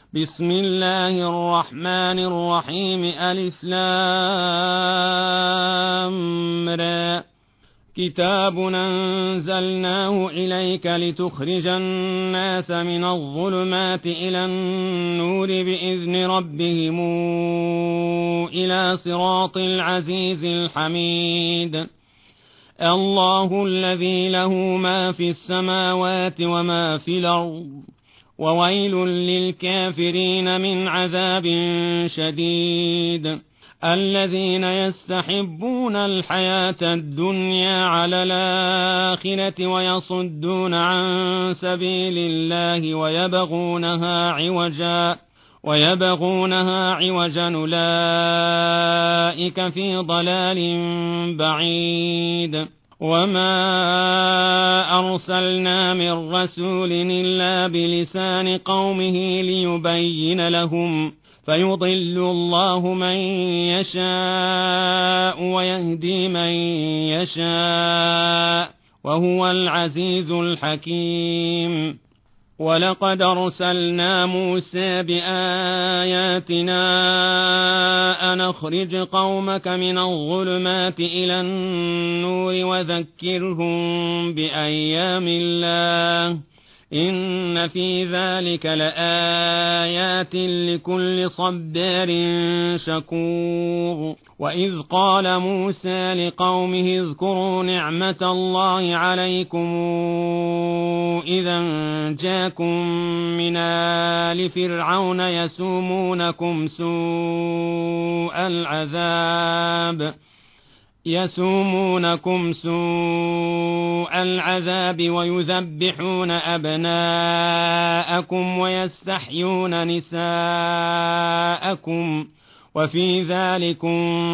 بسم الله الرحمن الرحيم ألف لام را كتاب أنزلناه إليك لتخرج الناس من الظلمات إلى النور بإذن ربهم إلى صراط العزيز الحميد الله الذي له ما في السماوات وما في الأرض وويل للكافرين من عذاب شديد الذين يستحبون الحياة الدنيا على الآخرة ويصدون عن سبيل الله ويبغونها عوجا أولئك في ضلال بعيد وما أرسلنا من رسول إلا بلسان قومه ليبين لهم فيضل الله من يشاء ويهدي من يشاء وهو العزيز الحكيم ولقد أرسلنا موسى بآياتنا أن أخرج قومك من الظلمات إلى النور وذكرهم بأيام الله إن في ذلك لآيات لكل صبار شكور وإذ قال موسى لقومه اذكروا نعمة الله عليكم إذا جاءكم من آل فرعون يسومونكم سوء العذاب ويذبحون أبناءكم ويستحيون نساءكم وفي ذلكم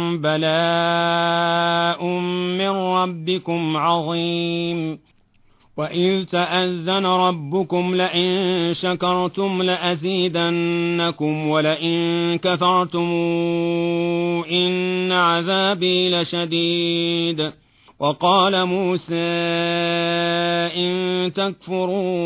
بلاء من ربكم عظيم وإذ تأذن ربكم لئن شكرتم لأزيدنكم ولئن كفرتم إن عذابي لشديد وقال موسى إن تكفروا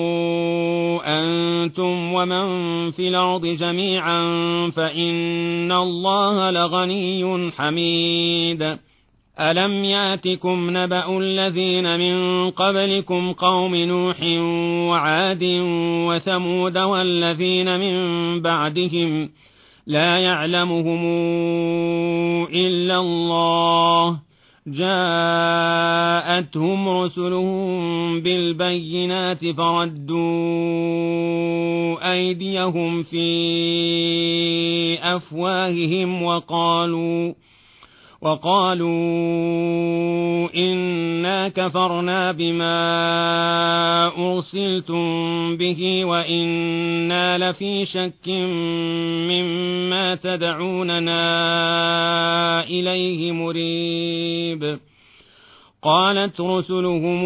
أنتم ومن في الأرض جميعا فإن الله لغني حميد ألم يأتكم نبأ الذين من قبلكم قوم نوح وعاد وثمود والذين من بعدهم لا يعلمهم إلا الله جاءتهم رسلهم بالبينات فردوا أيديهم في أفواههم وقالوا إنا كفرنا بما أرسلتم به وإنا لفي شك مما تدعوننا إليه مريب قالت رسلهم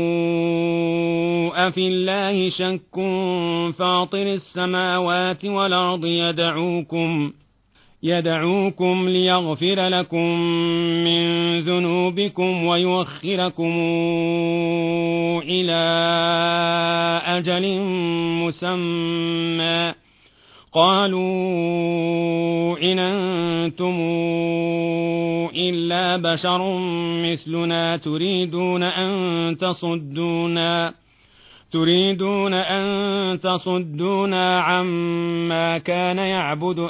أفي الله شك فاطر السماوات والأرض يدعوكم ليغفر لكم من ذنوبكم ويؤخركم إلى أجل مسمى قالوا إن أنتم إلا بشر مثلنا تريدون أن تصدونا عما كان يعبد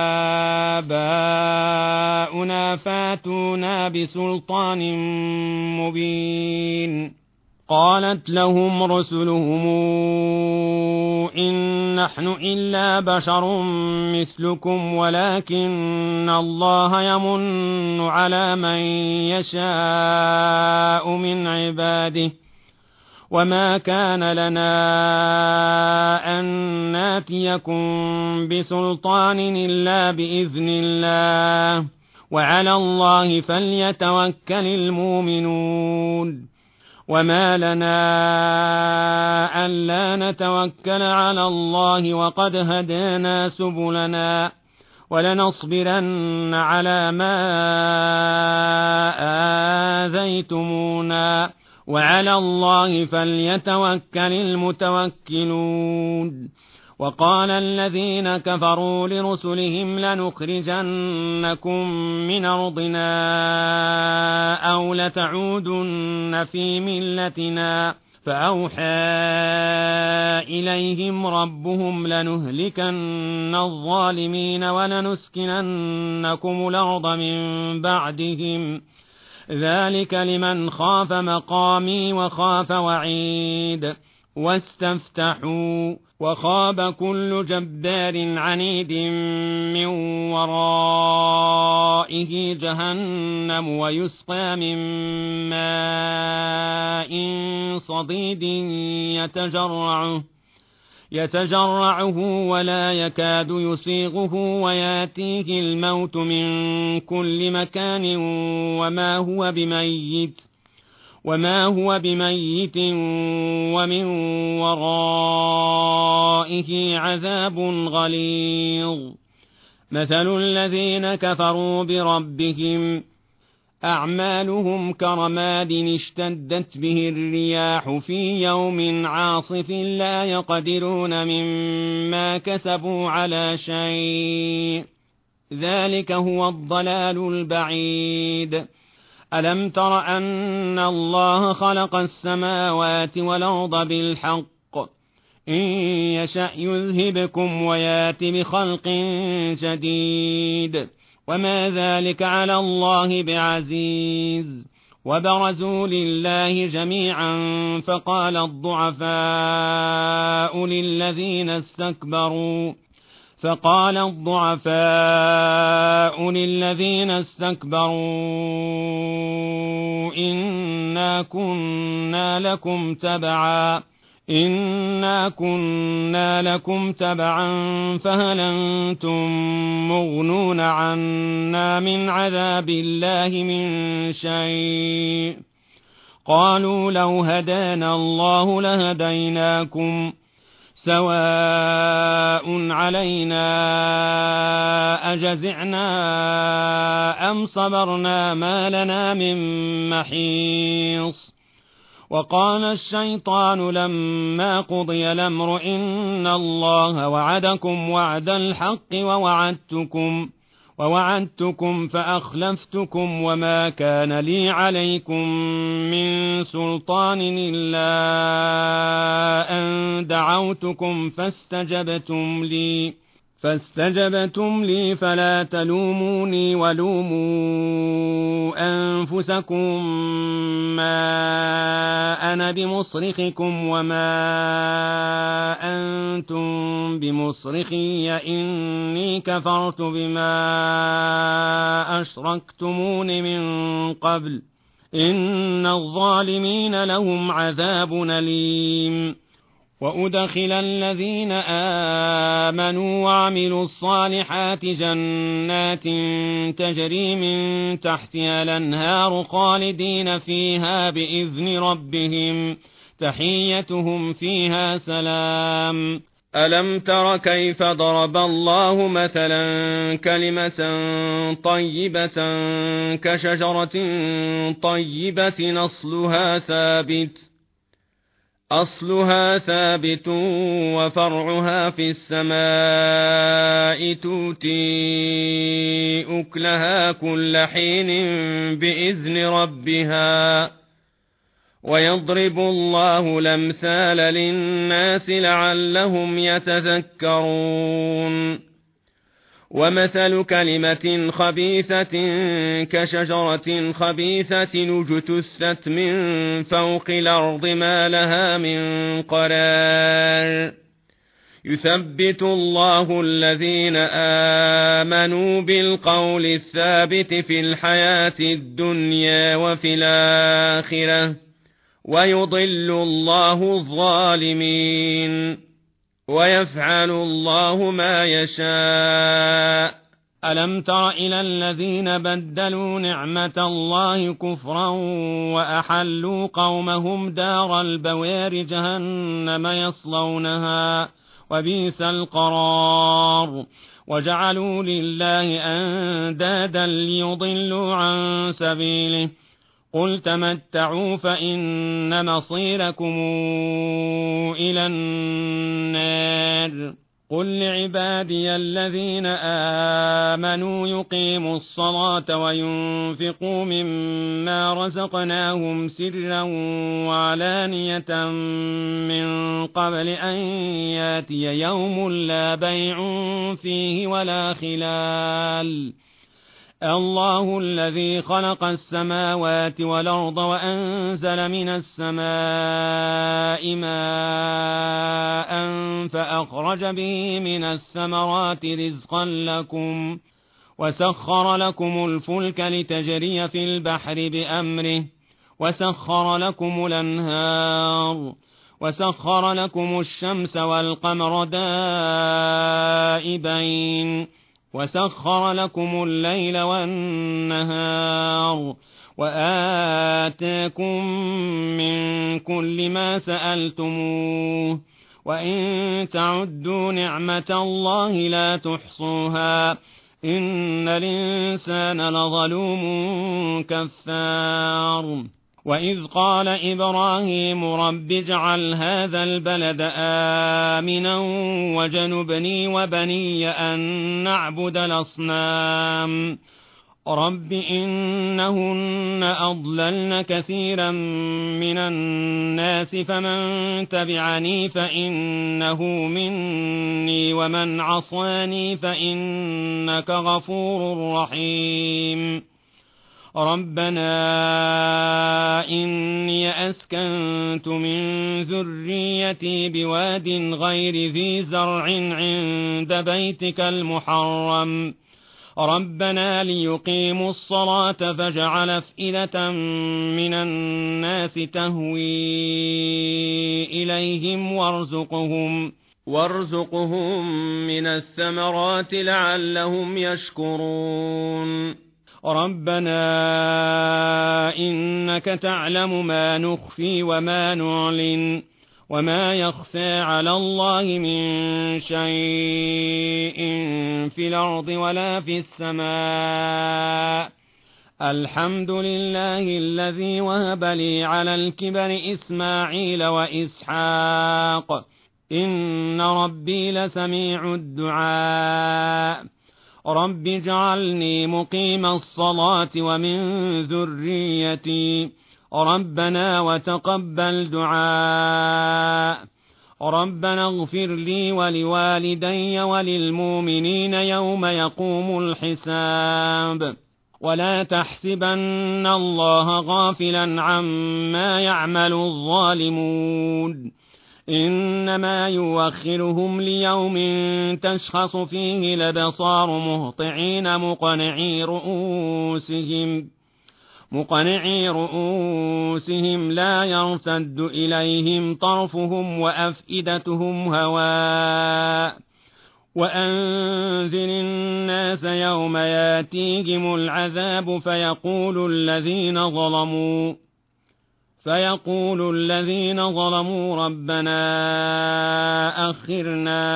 آباؤنا فاتونا بسلطان مبين قالت لهم رسلهم إن نحن إلا بشر مثلكم ولكن الله يمن على من يشاء من عباده وما كان لنا أن ناتيكم بسلطان إلا بإذن الله وعلى الله فليتوكل المؤمنون وما لنا ألا نتوكل على الله وقد هدانا سبلنا ولنصبرن على ما آذيتمونا وعلى الله فليتوكل المتوكلون وقال الذين كفروا لرسلهم لنخرجنكم من أرضنا أو لتعودن في ملتنا فأوحى إليهم ربهم لنهلكن الظالمين ولنسكننكم الأرض من بعدهم ذلك لمن خاف مقامي وخاف وعيد واستفتحوا وخاب كل جبار عنيد من ورائه جهنم ويسقى من ماء صديد يتجرعه ولا يكاد يسيغه وياتيه الموت من كل مكان وما هو بميت ومن ورائه عذاب غليظ مثل الذين كفروا بربهم أعمالهم كرماد اشتدت به الرياح في يوم عاصف لا يقدرون مما كسبوا على شيء ذلك هو الضلال البعيد ألم تر أن الله خلق السماوات والأرض بالحق إن يشأ يذهبكم ويات بخلق جديد وما ذلك على الله بعزيز وبرزوا لله جميعا فقال الضعفاء للذين استكبروا إنا كنا لكم تبعا فهل أنتم مغنون عنا من عذاب الله من شيء قالوا لو هدانا الله لهديناكم سواء علينا أجزعنا أم صبرنا ما لنا من محيص وقال الشيطان لما قضي الأمر إن الله وعدكم وعد الحق ووعدتكم فأخلفتكم وما كان لي عليكم من سلطان إلا أن دعوتكم فاستجبتم لي فلا تلوموني ولوموا أنفسكم ما أنا بمصرخكم وما أنتم بمصرخي إني كفرت بما أشركتمون من قبل إن الظالمين لهم عذاب أليم وأدخل الذين آمنوا وعملوا الصالحات جنات تجري من تحتها الأنهار خالدين فيها بإذن ربهم تحيتهم فيها سلام ألم تر كيف ضرب الله مثلا كلمة طيبة كشجرة طيبة أصلها ثابت وفرعها في السماء تؤتي أكلها كل حين بإذن ربها ويضرب الله الأمثال للناس لعلهم يتذكرون ومثل كلمة خبيثة كشجرة خبيثة اجتثت من فوق الأرض ما لها من قرار يثبت الله الذين آمنوا بالقول الثابت في الحياة الدنيا وفي الآخرة ويضل الله الظالمين ويفعل الله ما يشاء ألم تر إلى الذين بدلوا نعمة الله كفرا وأحلوا قومهم دار البوار جهنم يصلونها وبئس القرار وجعلوا لله أندادا ليضلوا عن سبيله قل تمتعوا فإن مصيركم إلى النار قل لعبادي الذين آمنوا يقيموا الصلاة وينفقوا مما رزقناهم سرا وعلانية من قبل أن ياتي يوم لا بيع فيه ولا خلال. الله الذي خلق السماوات والأرض وأنزل من السماء ماء فأخرج به من الثمرات رزقا لكم وسخر لكم الفلك لتجري في البحر بأمره وسخر لكم الأنهار وسخر لكم الشمس والقمر دائبين وسخر لكم الليل والنهار وآتاكم من كل ما سألتموه وإن تعدوا نعمة الله لا تحصوها إن الإنسان لظلوم كفار. وإذ قال إبراهيم رب اجعل هذا البلد آمنا وجنبني وبني أن نعبد الأصنام رب إنهن أضللن كثيرا من الناس فمن تبعني فإنه مني ومن عصاني فإنك غفور رحيم. ربنا إني أسكنت من ذريتي بواد غير ذي زرع عند بيتك المحرم ربنا ليقيموا الصلاة فاجعل أفئدة من الناس تهوي إليهم وارزقهم من الثمرات لعلهم يشكرون. ربنا إنك تعلم ما نخفي وما نعلن وما يخفى على الله من شيء في الأرض ولا في السماء. الحمد لله الذي وهب لي على الكبر إسماعيل وإسحاق إن ربي لسميع الدعاء. رب اجعلني مقيم الصلاة ومن ذريتي ربنا وتقبل دعاء. ربنا اغفر لي ولوالدي وللمؤمنين يوم يقوم الحساب. ولا تحسبن الله غافلا عما يعمل الظالمون إنما يوخرهم ليوم تشخص فيه الأبصار مهطعين مقنعي رؤوسهم لا يرتد إليهم طرفهم وأفئدتهم هواء. وأنذر الناس يوم ياتيهم العذاب فيقول الذين ظلموا ربنا أخرنا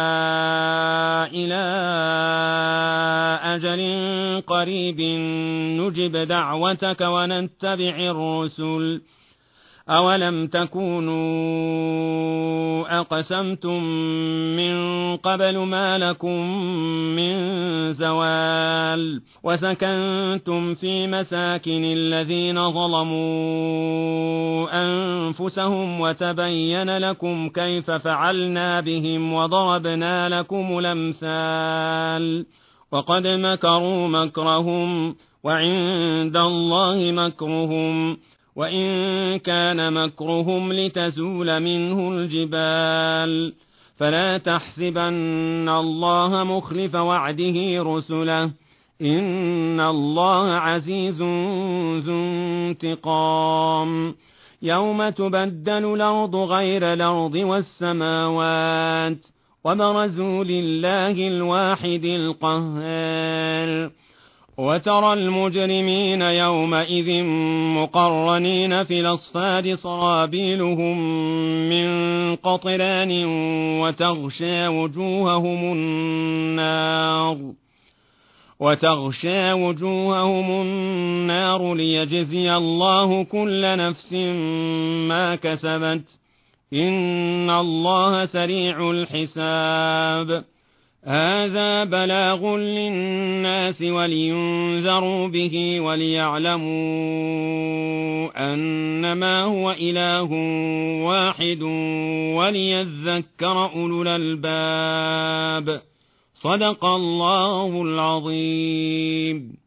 إلى أجل قريب نجب دعوتك ونتبع الرسل أولم تكونوا أقسمتم من قبل ما لكم من زوال وسكنتم في مساكن الذين ظلموا أنفسهم وتبين لكم كيف فعلنا بهم وضربنا لكم الأمثال. وقد مكروا مكرهم وعند الله مكرهم وإن كان مكرهم لتزول منه الجبال. فلا تحسبن الله مخلف وعده رسله إن الله عزيز ذو انتقام. يوم تبدل الأرض غير الأرض والسماوات وبرزوا لله الواحد القهار. وترى المجرمين يومئذ مقرنين في الأصفاد صرابيلهم من قطران وتغشى وجوههم النار ليجزي الله كل نفس ما كسبت إن الله سريع الحساب. هذا بلاغ للناس ولينذروا به وليعلموا أنما هو إله واحد وليذكر أولو الألباب. صدق الله العظيم.